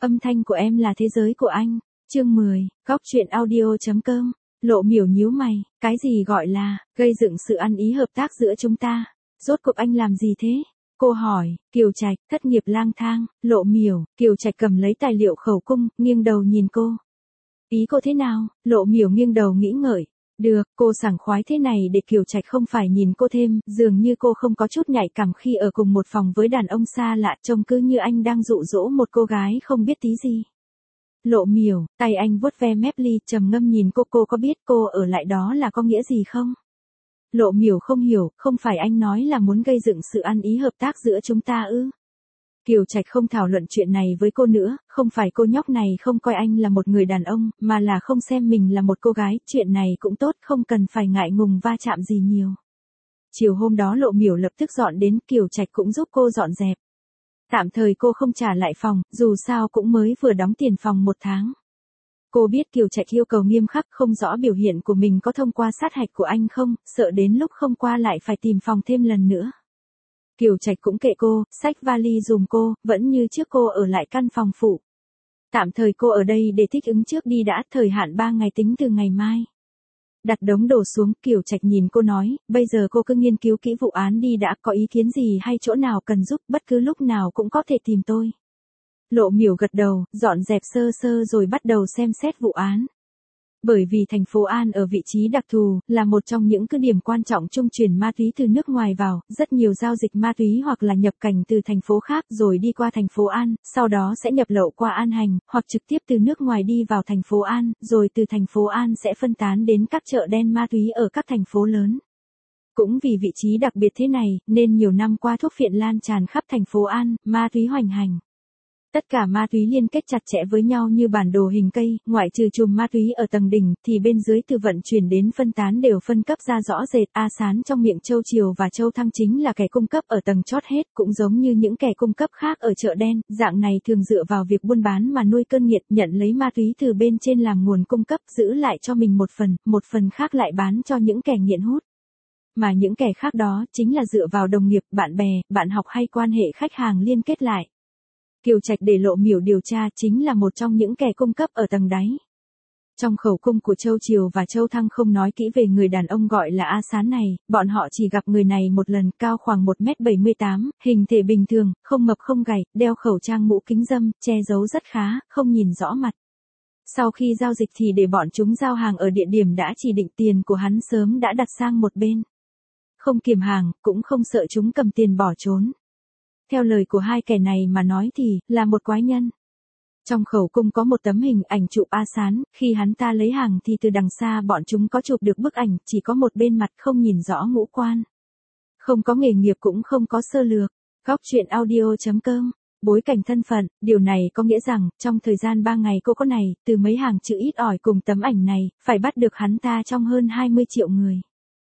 Âm thanh của em là thế giới của anh. Chương 10, góc truyện audio.com. Lộ Miểu nhíu mày, cái gì gọi là gây dựng sự ăn ý hợp tác giữa chúng ta? Rốt cuộc anh làm gì thế? Cô hỏi. Kiều Trạch, thất nghiệp lang thang. Lộ Miểu. Kiều Trạch cầm lấy tài liệu khẩu cung, nghiêng đầu nhìn cô. Ý cô thế nào? Lộ Miểu nghiêng đầu nghĩ ngợi. Được, cô sảng khoái thế này để Kiều Trạch không phải nhìn cô thêm, dường như cô không có chút nhạy cảm khi ở cùng một phòng với đàn ông xa lạ, trông cứ như anh đang dụ dỗ một cô gái không biết tí gì. Lộ Miểu, tay anh vuốt ve mép ly, trầm ngâm nhìn cô có biết cô ở lại đó là có nghĩa gì không? Lộ Miểu không hiểu, không phải anh nói là muốn gây dựng sự ăn ý hợp tác giữa chúng ta ư? Kiều Trạch không thảo luận chuyện này với cô nữa, không phải cô nhóc này không coi anh là một người đàn ông, mà là không xem mình là một cô gái, chuyện này cũng tốt, không cần phải ngại ngùng va chạm gì nhiều. Chiều hôm đó Lộ Miểu lập tức dọn đến, Kiều Trạch cũng giúp cô dọn dẹp. Tạm thời cô không trả lại phòng, dù sao cũng mới vừa đóng tiền phòng 1 tháng. Cô biết Kiều Trạch yêu cầu nghiêm khắc, không rõ biểu hiện của mình có thông qua sát hạch của anh không, sợ đến lúc không qua lại phải tìm phòng thêm lần nữa. Kiều Trạch cũng kệ cô, xách vali dùm cô, vẫn như trước cô ở lại căn phòng phụ. Tạm thời cô ở đây để thích ứng trước đi đã, thời hạn 3 ngày tính từ ngày mai. Đặt đống đồ xuống, Kiều Trạch nhìn cô nói, bây giờ cô cứ nghiên cứu kỹ vụ án đi đã, có ý kiến gì hay chỗ nào cần giúp, bất cứ lúc nào cũng có thể tìm tôi. Lộ Miểu gật đầu, dọn dẹp sơ sơ rồi bắt đầu xem xét vụ án. Bởi vì thành phố An ở vị trí đặc thù, là một trong những cứ điểm quan trọng trung chuyển ma túy từ nước ngoài vào, rất nhiều giao dịch ma túy hoặc là nhập cảnh từ thành phố khác rồi đi qua thành phố An, sau đó sẽ nhập lậu qua An Hành, hoặc trực tiếp từ nước ngoài đi vào thành phố An, rồi từ thành phố An sẽ phân tán đến các chợ đen ma túy ở các thành phố lớn. Cũng vì vị trí đặc biệt thế này, nên nhiều năm qua thuốc phiện lan tràn khắp thành phố An, ma túy hoành hành. Tất cả ma túy liên kết chặt chẽ với nhau như bản đồ hình cây, ngoại trừ chùm ma túy ở tầng đỉnh, thì bên dưới từ vận chuyển đến phân tán đều phân cấp ra rõ rệt. A Sán trong miệng Châu Triều và Châu Thăng chính là kẻ cung cấp ở tầng chót hết, cũng giống như những kẻ cung cấp khác ở chợ đen, dạng này thường dựa vào việc buôn bán mà nuôi cơn nghiện, nhận lấy ma túy từ bên trên làm nguồn cung cấp, giữ lại cho mình một phần khác lại bán cho những kẻ nghiện hút. Mà những kẻ khác đó chính là dựa vào đồng nghiệp, bạn bè, bạn học hay quan hệ khách hàng liên kết lại. Kiều Trạch để Lộ Miểu điều tra chính là một trong những kẻ cung cấp ở tầng đáy. Trong khẩu cung của Châu Triều và Châu Thăng không nói kỹ về người đàn ông gọi là A Sán này, bọn họ chỉ gặp người này một lần, cao khoảng 1m78, hình thể bình thường, không mập không gầy, đeo khẩu trang mũ kính râm, che giấu rất khá, không nhìn rõ mặt. Sau khi giao dịch thì để bọn chúng giao hàng ở địa điểm đã chỉ định, tiền của hắn sớm đã đặt sang một bên. Không kiểm hàng, cũng không sợ chúng cầm tiền bỏ trốn. Theo lời của hai kẻ này mà nói thì, là một quái nhân. Trong khẩu cung có một tấm hình ảnh chụp A Sán, khi hắn ta lấy hàng thì từ đằng xa bọn chúng có chụp được bức ảnh, chỉ có một bên mặt không nhìn rõ ngũ quan. Không có nghề nghiệp cũng không có sơ lược. Góc truyện audio.com. Bối cảnh thân phận, điều này có nghĩa rằng, trong thời gian 3 ngày cô có này, từ mấy hàng chữ ít ỏi cùng tấm ảnh này, phải bắt được hắn ta trong hơn 20 triệu người.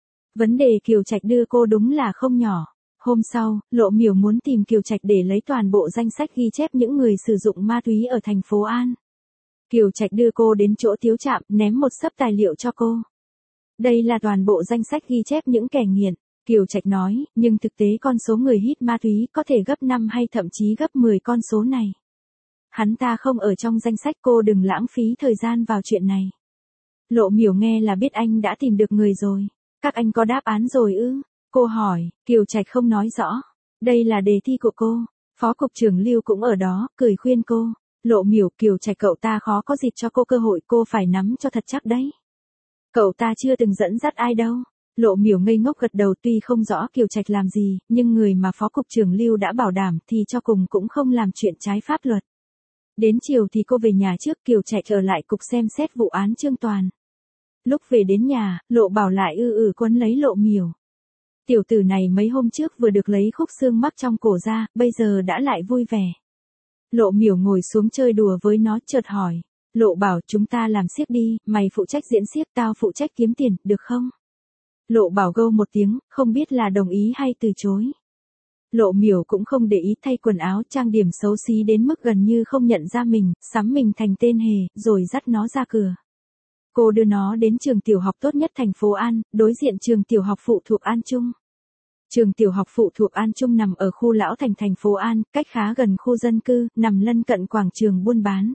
Vấn đề Kiều Trạch đưa cô đúng là không nhỏ. Hôm sau, Lộ Miểu muốn tìm Kiều Trạch để lấy toàn bộ danh sách ghi chép những người sử dụng ma túy ở thành phố An. Kiều Trạch đưa cô đến chỗ Tiếu Trạm, ném một xấp tài liệu cho cô. Đây là toàn bộ danh sách ghi chép những kẻ nghiện. Kiều Trạch nói, nhưng thực tế con số người hít ma túy có thể gấp 5 hay thậm chí gấp 10 con số này. Hắn ta không ở trong danh sách, cô đừng lãng phí thời gian vào chuyện này. Lộ Miểu nghe là biết anh đã tìm được người rồi. Các anh có đáp án rồi ư? Cô hỏi. Kiều Trạch không nói rõ. Đây là đề thi của cô. Phó cục trưởng Lưu cũng ở đó, cười khuyên cô. Lộ Miểu, Kiều Trạch cậu ta khó có dịp cho cô cơ hội, cô phải nắm cho thật chắc đấy. Cậu ta chưa từng dẫn dắt ai đâu. Lộ Miểu ngây ngốc gật đầu, tuy không rõ Kiều Trạch làm gì, nhưng người mà Phó cục trưởng Lưu đã bảo đảm thì cho cùng cũng không làm chuyện trái pháp luật. Đến chiều thì cô về nhà trước, Kiều Trạch ở lại cục xem xét vụ án Trương Toàn. Lúc về đến nhà, Lộ Bảo lại quấn lấy Lộ Miểu. Tiểu tử này mấy hôm trước vừa được lấy khúc xương mắc trong cổ ra, bây giờ đã lại vui vẻ. Lộ Miểu ngồi xuống chơi đùa với nó, chợt hỏi. Lộ Bảo, chúng ta làm xiếc đi, mày phụ trách diễn xiếc, tao phụ trách kiếm tiền, được không? Lộ Bảo gâu một tiếng, không biết là đồng ý hay từ chối. Lộ Miểu cũng không để ý, thay quần áo, trang điểm xấu xí đến mức gần như không nhận ra mình, sắm mình thành tên hề, rồi dắt nó ra cửa. Cô đưa nó đến trường tiểu học tốt nhất thành phố An, đối diện trường tiểu học phụ thuộc An Trung. Trường tiểu học phụ thuộc An Trung nằm ở khu Lão Thành thành phố An, cách khá gần khu dân cư, nằm lân cận quảng trường buôn bán.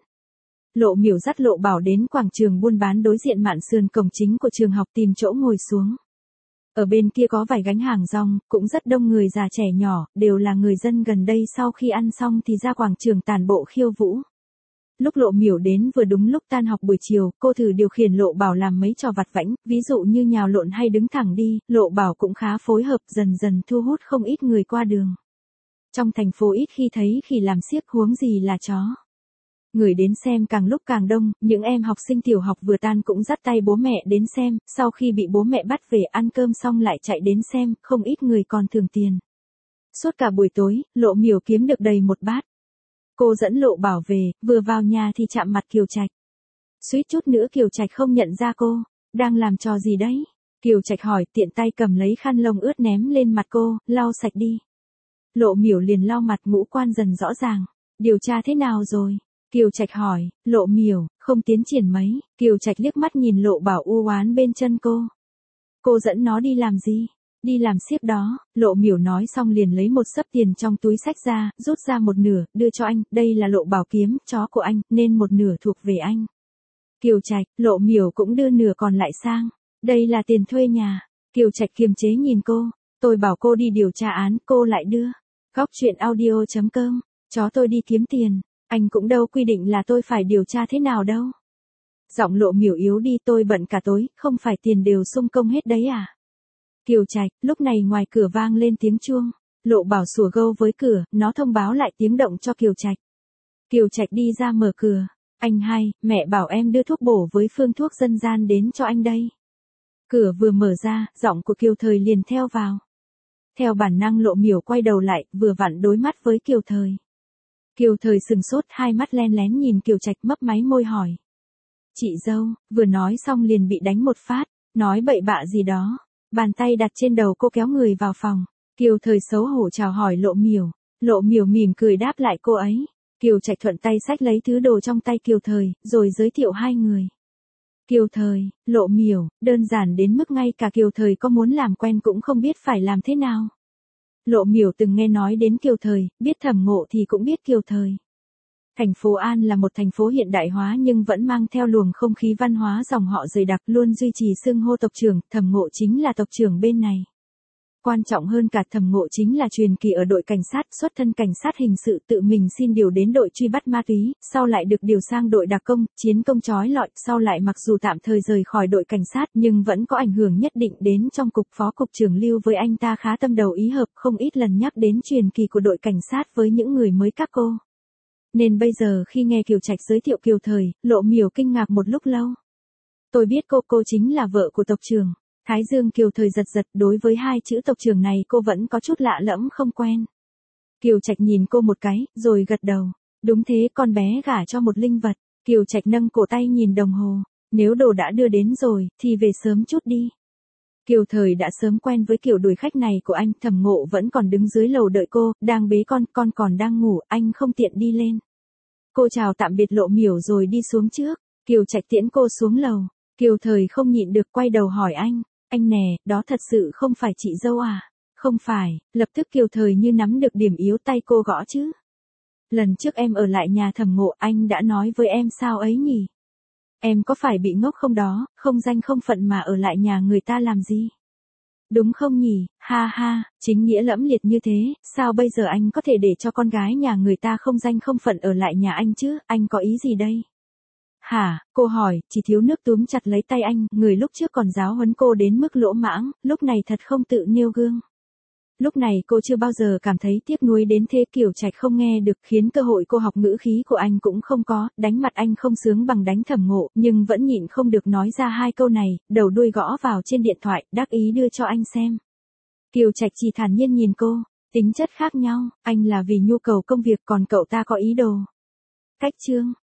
Lộ Miểu dắt Lộ Bảo đến quảng trường buôn bán đối diện mạn sườn cổng chính của trường học tìm chỗ ngồi xuống. Ở bên kia có vài gánh hàng rong, cũng rất đông người già trẻ nhỏ, đều là người dân gần đây sau khi ăn xong thì ra quảng trường tản bộ khiêu vũ. Lúc Lộ Miểu đến vừa đúng lúc tan học buổi chiều, cô thử điều khiển Lộ Bảo làm mấy trò vặt vãnh, ví dụ như nhào lộn hay đứng thẳng đi, Lộ Bảo cũng khá phối hợp, dần dần thu hút không ít người qua đường. Trong thành phố ít khi thấy khỉ làm xiếc, huống gì là chó. Người đến xem càng lúc càng đông, những em học sinh tiểu học vừa tan cũng dắt tay bố mẹ đến xem, sau khi bị bố mẹ bắt về ăn cơm xong lại chạy đến xem, không ít người còn thưởng tiền. Suốt cả buổi tối, Lộ Miểu kiếm được đầy một bát. Cô dẫn Lộ Bảo về, vừa vào nhà thì chạm mặt Kiều Trạch. Suýt chút nữa Kiều Trạch không nhận ra cô, đang làm trò gì đấy? Kiều Trạch hỏi, tiện tay cầm lấy khăn lông ướt ném lên mặt cô, lau sạch đi. Lộ Miểu liền lau mặt, ngũ quan dần rõ ràng. Điều tra thế nào rồi? Kiều Trạch hỏi. Lộ Miểu, không tiến triển mấy. Kiều Trạch liếc mắt nhìn Lộ Bảo u oán bên chân cô. Cô dẫn nó đi làm gì? Đi làm xiếc đó. Lộ Miểu nói xong liền lấy một xấp tiền trong túi xách ra, rút ra một nửa, đưa cho anh. Đây là Lộ Bảo kiếm, chó của anh, nên một nửa thuộc về anh. Kiều Trạch, Lộ Miểu cũng đưa nửa còn lại sang. Đây là tiền thuê nhà. Kiều Trạch kiềm chế nhìn cô. Tôi bảo cô đi điều tra án, cô lại đưa. Góc chuyện audio.com. Chó tôi đi kiếm tiền. Anh cũng đâu quy định là tôi phải điều tra thế nào đâu. Giọng Lộ Miểu yếu đi, tôi bận cả tối, không phải tiền đều sung công hết đấy à? Kiều Trạch, lúc này ngoài cửa vang lên tiếng chuông. Lộ Bảo sủa gâu với cửa, nó thông báo lại tiếng động cho Kiều Trạch. Kiều Trạch đi ra mở cửa. Anh hai, mẹ bảo em đưa thuốc bổ với phương thuốc dân gian đến cho anh đây. Cửa vừa mở ra, giọng của Kiều Thời liền theo vào. Theo bản năng Lộ Miểu quay đầu lại, vừa vặn đối mắt với Kiều Thời. Kiều Thời sừng sốt, hai mắt len lén nhìn Kiều Trạch, mấp máy môi hỏi. Chị dâu, vừa nói xong liền bị đánh một phát, nói bậy bạ gì đó. Bàn tay đặt trên đầu cô kéo người vào phòng. Kiều Thời xấu hổ chào hỏi Lộ Miểu. Lộ Miểu mỉm cười đáp lại cô ấy. Kiều Trạch thuận tay xách lấy thứ đồ trong tay Kiều Thời, rồi giới thiệu hai người. Kiều Thời, Lộ Miểu, đơn giản đến mức ngay cả Kiều Thời có muốn làm quen cũng không biết phải làm thế nào. Lộ Miểu từng nghe nói đến Kiều Thời, biết Thẩm Ngộ thì cũng biết Kiều Thời. Thành phố An là một thành phố hiện đại hóa nhưng vẫn mang theo luồng không khí văn hóa dòng họ dày đặc, luôn duy trì xưng hô tộc trưởng, Thẩm Ngộ chính là tộc trưởng bên này. Quan trọng hơn cả, Thẩm Ngộ chính là truyền kỳ ở đội cảnh sát, xuất thân cảnh sát hình sự, tự mình xin điều đến đội truy bắt ma túy, sau lại được điều sang đội đặc công, chiến công chói lọi, sau lại mặc dù tạm thời rời khỏi đội cảnh sát nhưng vẫn có ảnh hưởng nhất định đến trong cục. Phó cục trưởng Lưu với anh ta khá tâm đầu ý hợp, không ít lần nhắc đến truyền kỳ của đội cảnh sát với những người mới các cô. Nên bây giờ khi nghe Kiều Trạch giới thiệu Kiều Thời, Lộ Miểu kinh ngạc một lúc lâu. Tôi biết cô chính là vợ của tộc trưởng. Thái dương Kiều Thời giật giật, đối với hai chữ tộc trưởng này cô vẫn có chút lạ lẫm không quen. Kiều Trạch nhìn cô một cái, rồi gật đầu. Đúng thế, con bé gả cho một linh vật. Kiều Trạch nâng cổ tay nhìn đồng hồ. Nếu đồ đã đưa đến rồi, thì về sớm chút đi. Kiều Thời đã sớm quen với kiểu đuổi khách này của anh. Thẩm Ngộ vẫn còn đứng dưới lầu đợi cô, đang bế con còn đang ngủ, anh không tiện đi lên. Cô chào tạm biệt Lộ Miểu rồi đi xuống trước. Kiều Trạch tiễn cô xuống lầu. Kiều Thời không nhịn được quay đầu hỏi anh nè, đó thật sự không phải chị dâu à? Không phải. Lập tức Kiều Thời như nắm được điểm yếu, tay cô gõ chứ. Lần trước em ở lại nhà Thẩm Ngộ, anh đã nói với em sao ấy nhỉ? Em có phải bị ngốc không đó, không danh không phận mà ở lại nhà người ta làm gì? Đúng không nhỉ, ha ha, chính nghĩa lẫm liệt như thế, sao bây giờ anh có thể để cho con gái nhà người ta không danh không phận ở lại nhà anh chứ, anh có ý gì đây? Hả, cô hỏi, chỉ thiếu nước túm chặt lấy tay anh, người lúc trước còn giáo huấn cô đến mức lỗ mãng, lúc này thật không tự nêu gương. Lúc này cô chưa bao giờ cảm thấy tiếc nuối đến thế. Kiều Trạch không nghe được, khiến cơ hội cô học ngữ khí của anh cũng không có, đánh mặt anh không sướng bằng đánh Thẩm Ngộ, nhưng vẫn nhịn không được nói ra hai câu này, đầu đuôi gõ vào trên điện thoại, đắc ý đưa cho anh xem. Kiều Trạch chỉ thản nhiên nhìn cô, tính chất khác nhau, anh là vì nhu cầu công việc, còn cậu ta có ý đồ. Cách chương.